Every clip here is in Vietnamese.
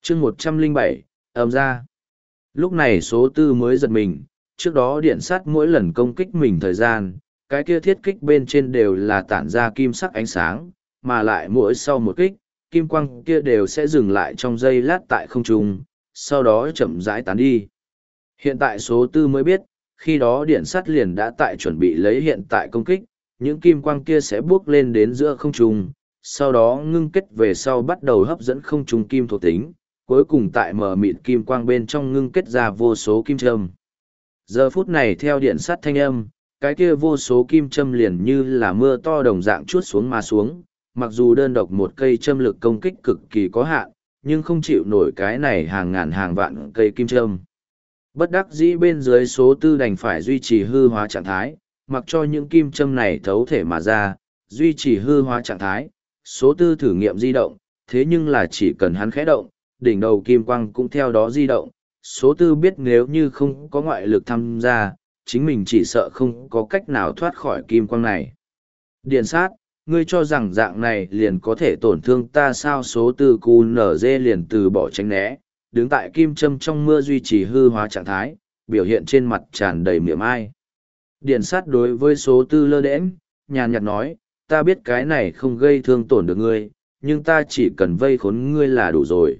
chương 107, ầm ra. Lúc này số tư mới giật mình, trước đó điện sắt mỗi lần công kích mình thời gian, cái kia thiết kích bên trên đều là tản ra kim sắc ánh sáng, mà lại mỗi sau một kích, kim quang kia đều sẽ dừng lại trong giây lát tại không trung, sau đó chậm rãi tán đi. Hiện tại số tư mới biết, khi đó điện sắt liền đã tại chuẩn bị lấy hiện tại công kích, những kim quang kia sẽ bước lên đến giữa không trung, sau đó ngưng kết về sau bắt đầu hấp dẫn không trung kim thuộc tính, cuối cùng tại mờ mịt kim quang bên trong ngưng kết ra vô số kim châm. Giờ phút này theo điện sắt thanh âm, cái kia vô số kim châm liền như là mưa to đồng dạng chuốt xuống mà xuống, mặc dù đơn độc một cây châm lực công kích cực kỳ có hạn, nhưng không chịu nổi cái này hàng ngàn hàng vạn cây kim châm. Bất đắc dĩ bên dưới số tư đành phải duy trì hư hóa trạng thái, mặc cho những kim châm này thấu thể mà ra, duy trì hư hóa trạng thái, số tư thử nghiệm di động, thế nhưng là chỉ cần hắn khẽ động, đỉnh đầu kim quang cũng theo đó di động, số tư biết nếu như không có ngoại lực tham gia, chính mình chỉ sợ không có cách nào thoát khỏi kim quang này. Điện sát, ngươi cho rằng dạng này liền có thể tổn thương ta sao? Số tư cu nở dê liền từ bỏ tránh né, đứng tại kim châm trong mưa duy trì hư hóa trạng thái, biểu hiện trên mặt tràn đầy miệng ai. Điện sát đối với số tư lơ đễnh, nhàn nhạt nói, ta biết cái này không gây thương tổn được ngươi, nhưng ta chỉ cần vây khốn ngươi là đủ rồi.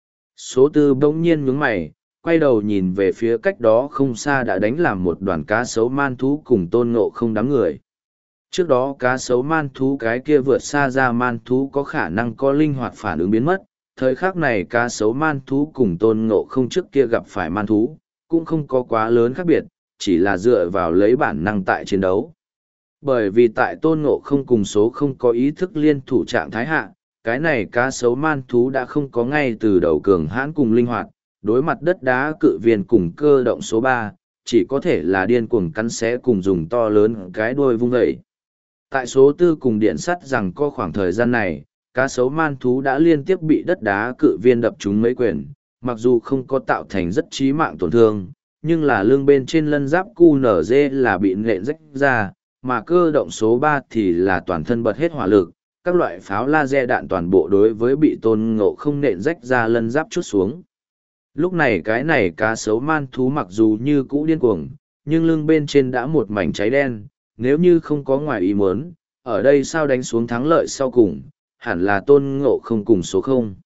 Số tư bỗng nhiên nhướng mày, quay đầu nhìn về phía cách đó không xa đã đánh làm một đoàn cá sấu man thú cùng Tôn Ngộ Không đám người. Trước đó cá sấu man thú cái kia vượt xa ra man thú có khả năng có linh hoạt phản ứng biến mất, thời khắc này cá sấu man thú cùng Tôn Ngộ Không trước kia gặp phải man thú, cũng không có quá lớn khác biệt, chỉ là dựa vào lấy bản năng tại chiến đấu. Bởi vì tại Tôn Ngộ Không cùng số không có ý thức liên thủ trạng thái hạ, cái này cá sấu man thú đã không có ngay từ đầu cường hãn cùng linh hoạt, đối mặt đất đá cự viên cùng cơ động số 3, chỉ có thể là điên cuồng cắn xé cùng dùng to lớn cái đuôi vung dậy. Tại số tư cùng điện sắt rằng có khoảng thời gian này, cá sấu man thú đã liên tiếp bị đất đá cự viên đập trúng mấy quyền, mặc dù không có tạo thành rất chí mạng tổn thương, nhưng là lưng bên trên lân giáp QNZ là bị nện rách ra, mà cơ động số 3 thì là toàn thân bật hết hỏa lực, các loại pháo laser đạn toàn bộ đối với bị Tôn Ngộ Không nện rách ra lân giáp chút xuống. Lúc này cái này cá sấu man thú mặc dù như cũ điên cuồng, nhưng lưng bên trên đã một mảnh cháy đen, nếu như không có ngoài ý muốn, ở đây sao đánh xuống thắng lợi sau cùng, hẳn là Tôn Ngộ Không cùng số không.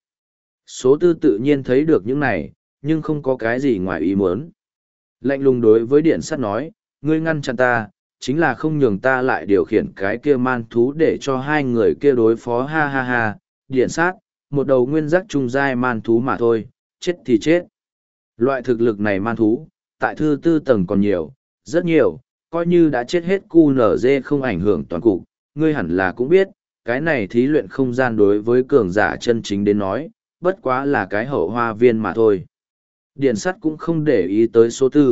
Số tư tự nhiên thấy được những này, nhưng không có cái gì ngoài ý muốn. Lạnh lùng đối với điện sắt nói, ngươi ngăn chặn ta, chính là không nhường ta lại điều khiển cái kia man thú để cho hai người kia đối phó, ha ha ha. Điện sát, một đầu nguyên giác trung giai man thú mà thôi, chết thì chết. Loại thực lực này man thú, tại thư tư tầng còn nhiều, rất nhiều, coi như đã chết hết QNZ không ảnh hưởng toàn cục, ngươi hẳn là cũng biết, cái này thí luyện không gian đối với cường giả chân chính đến nói, bất quá là cái hậu hoa viên mà thôi. Điện sắt cũng không để ý tới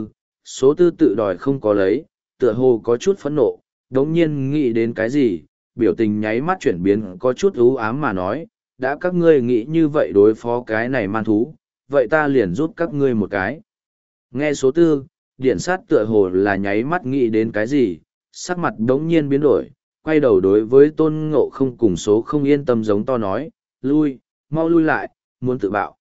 số tư tự đòi không có lấy, tựa hồ có chút phẫn nộ, đống nhiên nghĩ đến cái gì, biểu tình nháy mắt chuyển biến có chút ưu ám mà nói, đã các ngươi nghĩ như vậy đối phó cái này man thú, vậy ta liền giúp các ngươi một cái. Nghe số tư, điện sát tựa hồ là nháy mắt nghĩ đến cái gì, sắc mặt đống nhiên biến đổi, quay đầu đối với Tôn Ngộ Không cùng số không yên tâm giống to nói, lui, mau lui lại, muốn tự bạo.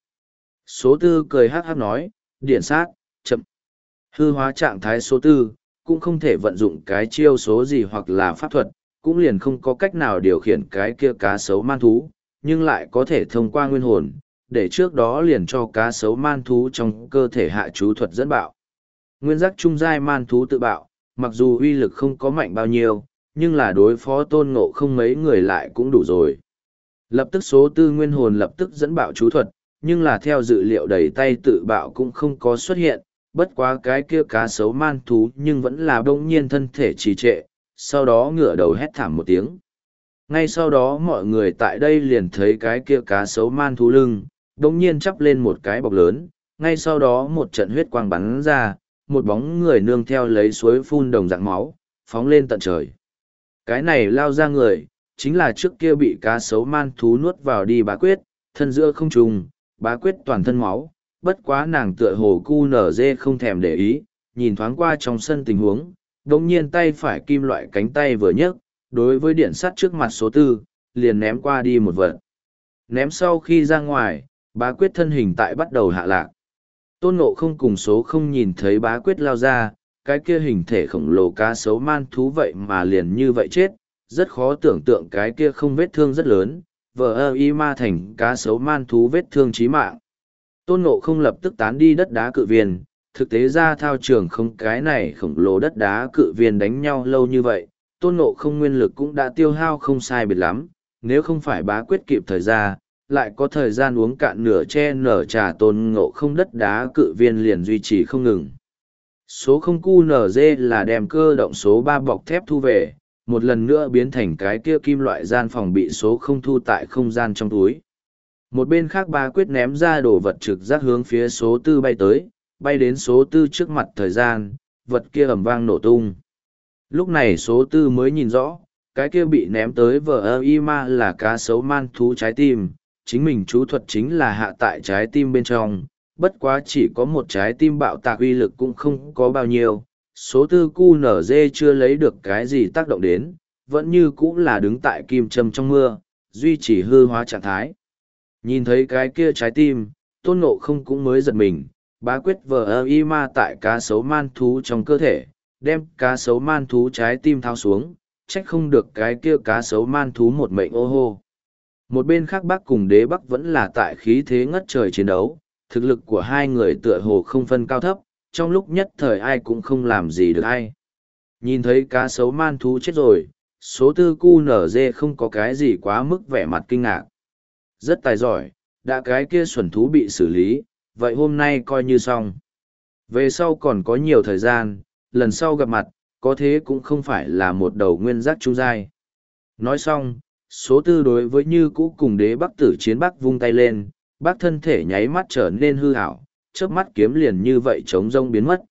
Số tư cười hát hát nói, điện sát, chậm. Hư hóa trạng thái số tư, cũng không thể vận dụng cái chiêu số gì hoặc là pháp thuật, cũng liền không có cách nào điều khiển cái kia cá sấu man thú, nhưng lại có thể thông qua nguyên hồn, để trước đó liền cho cá sấu man thú trong cơ thể hạ chú thuật dẫn bạo. Nguyên giác trung giai man thú tự bạo, mặc dù uy lực không có mạnh bao nhiêu, nhưng là đối phó Tôn Ngộ Không mấy người lại cũng đủ rồi. Lập tức số tư nguyên hồn lập tức dẫn bạo chú thuật, nhưng là theo dự liệu đẩy tay tự bạo cũng không có xuất hiện, bất quá cái kia cá sấu man thú nhưng vẫn là bỗng nhiên thân thể trì trệ, sau đó ngửa đầu hét thảm một tiếng. Ngay sau đó mọi người tại đây liền thấy cái kia cá sấu man thú lưng, bỗng nhiên chắp lên một cái bọc lớn, ngay sau đó một trận huyết quang bắn ra, một bóng người nương theo lấy suối phun đồng dạng máu, phóng lên tận trời. Cái này lao ra người, chính là trước kia bị cá sấu man thú nuốt vào đi Bá Quyết, thân giữa không trùng, Bá Quyết toàn thân máu, bất quá nàng tựa hồ cu nở dê không thèm để ý, nhìn thoáng qua trong sân tình huống, đồng nhiên tay phải kim loại cánh tay vừa nhấc, đối với điện sắt trước mặt số tư, liền ném qua đi một vật. Ném sau khi ra ngoài, Bá quyết thân hình tại bắt đầu hạ lạc. Tôn Ngộ Không cùng số không nhìn thấy bá quyết lao ra, cái kia hình thể khổng lồ cá sấu man thú vậy mà liền như vậy chết, rất khó tưởng tượng cái kia không vết thương rất lớn, vờ ơ y ma thành cá sấu man thú vết thương chí mạng. Tôn Ngộ Không lập tức tán đi đất đá cự viên, thực tế ra thao trường không cái này khổng lồ đất đá cự viên đánh nhau lâu như vậy, Tôn Ngộ Không nguyên lực cũng đã tiêu hao không sai biệt lắm, nếu không phải bá quyết kịp thời ra, lại có thời gian uống cạn nửa che nở trà Tôn Ngộ Không đất đá cự viên liền duy trì không ngừng. Số không QNZ là đem cơ động số 3 bọc thép thu về, một lần nữa biến thành cái kia kim loại gian phòng bị số không thu tại không gian trong túi. Một bên khác bá quyết ném ra đồ vật trực giác hướng phía số tư bay tới, bay đến số tư trước mặt thời gian, vật kia ầm vang nổ tung. Lúc này số tư mới nhìn rõ, cái kia bị ném tới VIMA là cá sấu man thú trái tim, chính mình chú thuật chính là hạ tại trái tim bên trong, bất quá chỉ có một trái tim bạo tạc uy lực cũng không có bao nhiêu. Số tư QNZ chưa lấy được cái gì tác động đến, vẫn như cũ là đứng tại kim châm trong mưa, duy trì hư hóa trạng thái. Nhìn thấy cái kia trái tim, Tôn Ngộ Không cũng mới giật mình, bá quyết VIMA tại cá sấu man thú trong cơ thể, đem cá sấu man thú trái tim tháo xuống, trách không được cái kia cá sấu man thú một mệnh ô hô. Một bên khác Bắc cùng Đế Bắc vẫn là tại khí thế ngất trời chiến đấu, thực lực của hai người tựa hồ không phân cao thấp, trong lúc nhất thời ai cũng không làm gì được ai. Nhìn thấy cá sấu man thú chết rồi, số tư QNZ không có cái gì quá mức vẻ mặt kinh ngạc. Rất tài giỏi, đã cái kia xuẩn thú bị xử lý, vậy hôm nay coi như xong. Về sau còn có nhiều thời gian, lần sau gặp mặt, có thế cũng không phải là một đầu nguyên giác trung giai. Nói xong, số tư đối với Như Cũ cùng Đế Bắc tử chiến Bắc vung tay lên, Bắc thân thể nháy mắt trở nên hư ảo, chớp mắt kiếm liền như vậy trống rông biến mất.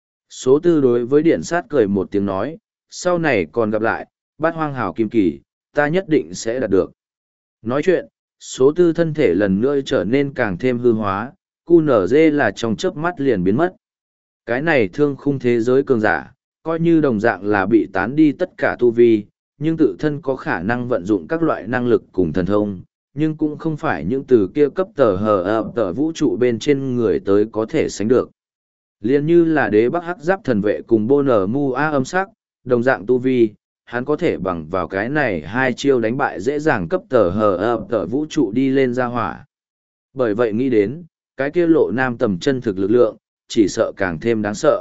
Số tư đối với điện sát cười một tiếng nói, sau này còn gặp lại, Bát Hoang Hảo Kim Kỳ, ta nhất định sẽ đạt được. Nói chuyện, số tư thân thể lần nữa trở nên càng thêm hư hóa, QNZ là trong chớp mắt liền biến mất. Cái này thương khung thế giới cường giả, coi như đồng dạng là bị tán đi tất cả tu vi, nhưng tự thân có khả năng vận dụng các loại năng lực cùng thần thông, nhưng cũng không phải những từ kia cấp tờ vũ trụ bên trên người tới có thể sánh được. Liên như là Đế Bắc Hắc Giáp thần vệ cùng Bô Nở Mu A âm sắc, đồng dạng tu vi, hắn có thể bằng vào cái này hai chiêu đánh bại dễ dàng cấp tờ vũ trụ đi lên ra hỏa. Bởi vậy nghĩ đến, cái kia Lộ Nam tầm chân thực lực lượng, chỉ sợ càng thêm đáng sợ.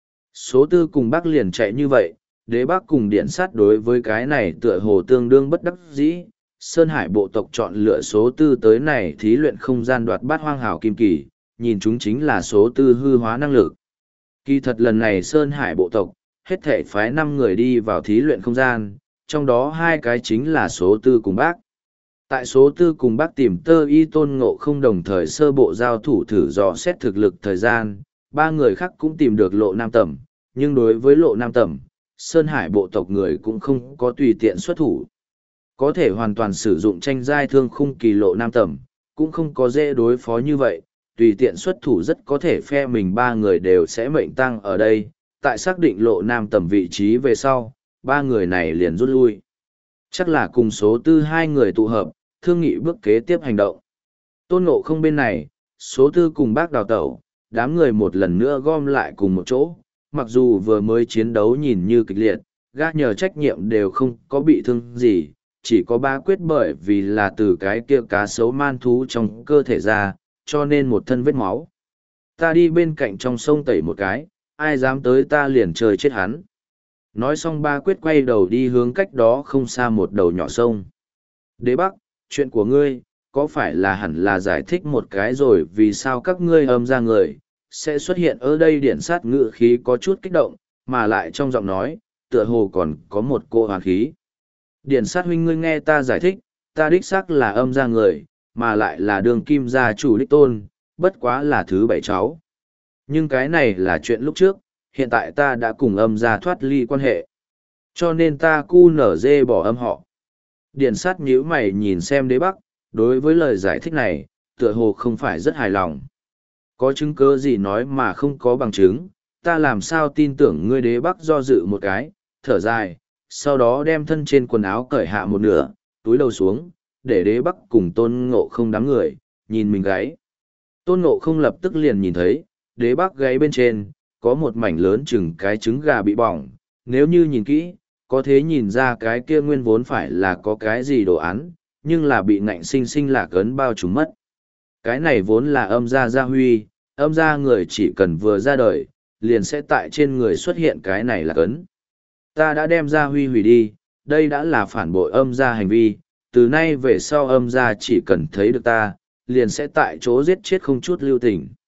Số tư cùng Bắc liền chạy như vậy, Đế Bắc cùng Điện Sát đối với cái này tựa hồ tương đương bất đắc dĩ. Sơn Hải bộ tộc chọn lựa số tư tới này thí luyện không gian đoạt Bát Hoang Hảo Kim Kỳ, nhìn chúng chính là số tư hư hóa năng lực. Kỳ thật lần này Sơn Hải bộ tộc, hết thể phái 5 người đi vào thí luyện không gian, trong đó 2 cái chính là số tư cùng Bác. Tại số tư cùng Bác tìm Tơ Y Tôn Ngộ Không đồng thời sơ bộ giao thủ thử dò xét thực lực thời gian, 3 người khác cũng tìm được Lộ Nam Tẩm, nhưng đối với Lộ Nam Tẩm, Sơn Hải bộ tộc người cũng không có tùy tiện xuất thủ. Có thể hoàn toàn sử dụng tranh giai thương khung kỳ Lộ Nam Tẩm, cũng không có dễ đối phó như vậy, tùy tiện xuất thủ rất có thể phe mình 3 người đều sẽ mệnh tăng ở đây. Tại xác định Lộ Nam Tẩm vị trí về sau, 3 người này liền rút lui. Chắc là cùng số tư 2 người tụ hợp, thương nghị bước kế tiếp hành động. Tôn Ngộ Không bên này, số tư cùng Bác đào tẩu, đám người một lần nữa gom lại cùng một chỗ, mặc dù vừa mới chiến đấu nhìn như kịch liệt, gác nhờ trách nhiệm đều không có bị thương gì, chỉ có Bá Quyết bởi vì là từ cái kia cá sấu man thú trong cơ thể ra, cho nên một thân vết máu. Ta đi bên cạnh trong sông tẩy một cái, ai dám tới ta liền chơi chết hắn. Nói xong Bá Quyết quay đầu đi hướng cách đó không xa một đầu nhỏ sông. Đế Bắc, chuyện của ngươi, có phải là hẳn là giải thích một cái rồi vì sao các ngươi âm ra người, sẽ xuất hiện ở đây điện sát ngự khí có chút kích động, mà lại trong giọng nói, tựa hồ còn có một cô hoàn khí. Điện sát huynh ngươi nghe ta giải thích, ta đích xác là âm ra người, mà lại là đường kim gia chủ đích tôn, bất quá là thứ 7 cháu. Nhưng cái này là chuyện lúc trước, hiện tại ta đã cùng âm ra thoát ly quan hệ. Cho nên ta QNZ bỏ âm họ. Điện sát nhíu mày nhìn xem Đế Bắc, đối với lời giải thích này, tựa hồ không phải rất hài lòng. Có chứng cứ gì nói mà không có bằng chứng, ta làm sao tin tưởng ngươi? Đế Bắc do dự một cái, thở dài, sau đó đem thân trên quần áo cởi hạ một nửa, túi đầu xuống, để Đế Bắc cùng Tôn Ngộ Không đám người, nhìn mình gáy. Tôn Ngộ không lập tức liền nhìn thấy, đế bác gáy bên trên, có một mảnh lớn chừng cái trứng gà bị bỏng, nếu như nhìn kỹ, có thể nhìn ra cái kia nguyên vốn phải là có cái gì đồ án, nhưng là bị ngạnh sinh sinh lạc ấn bao trùm mất. Cái này vốn là âm gia gia huy, âm gia người chỉ cần vừa ra đời, liền sẽ tại trên người xuất hiện cái này là cấn. Ta đã đem gia huy hủy đi, đây đã là phản bội âm gia hành vi, từ nay về sau âm gia chỉ cần thấy được ta, liền sẽ tại chỗ giết chết không chút lưu tình.